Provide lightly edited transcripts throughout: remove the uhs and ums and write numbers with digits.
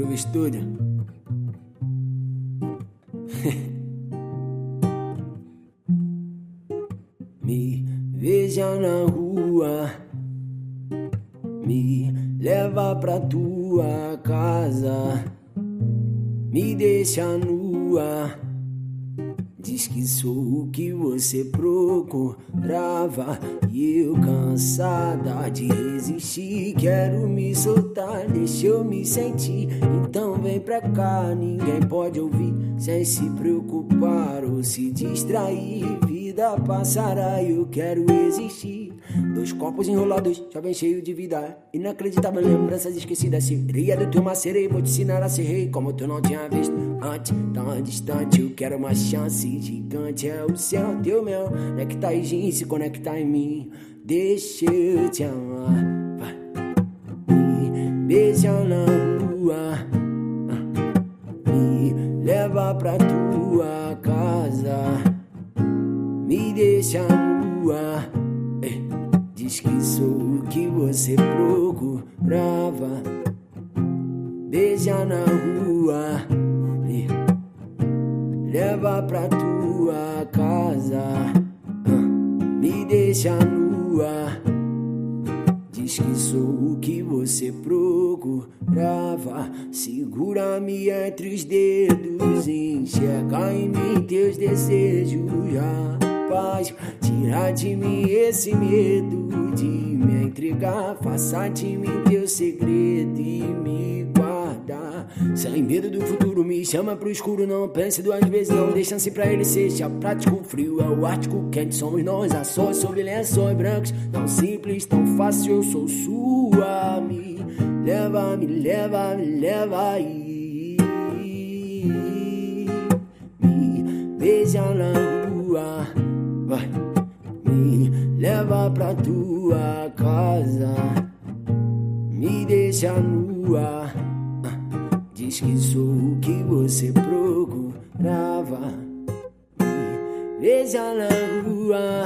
Groove Studio. Me veja na rua, me leva pra tua casa, me deixa nua. Diz que sou o que você procurava e eu, cansada de resistir, quero me soltar, deixa eu me sentir. Então vem pra cá, ninguém pode ouvir, sem se preocupar ou se distrair. Vida passará e eu quero existir. Dois copos enrolados, já bem cheio de vida, inacreditável lembranças esquecidas. Sereia do teu macerei, vou te ensinar a ser rei como tu não tinha visto antes. Tão distante, eu quero uma chance gigante. É o céu, teu mel, nectar e gin se conectar em mim. Deixa eu te amar, vai. Me beija na rua, me leva pra tua casa, me deixa nua. Diz que sou o que você procurava. Beija na rua, me leva pra tua casa, me deixa nua. Diz que sou o que você procurava. Segura-me entre os dedos, enxerga em mim teus desejos, rapaz. Tira de mim esse medo de me entregar. Faça de mim teu segredo e me guarda. Sem medo do futuro, me chama pro escuro. Não pense duas vezes, não dê chance pra ele. Seja prático, frio é o ártico quente. Somos nós, ações sobre lençóis brancos. Tão simples, tão fácil, eu sou sua. Me leva, me leva, me leva aí. Me beija na rua, vai. Me leva pra tua casa, me deixa nua. Diz que sou o que você procurava. Me beija na rua,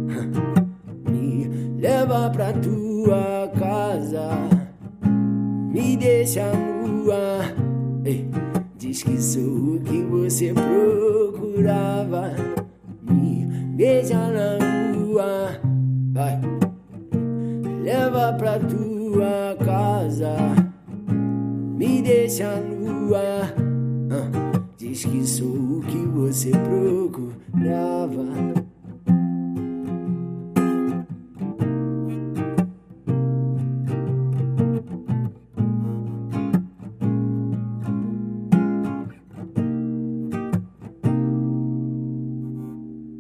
me leva pra tua casa, me deixa nua. Diz que sou o que você procurava. Me beija na rua, vai. Leva pra tua casa, me deixa nua. Diz que sou o que você procurava.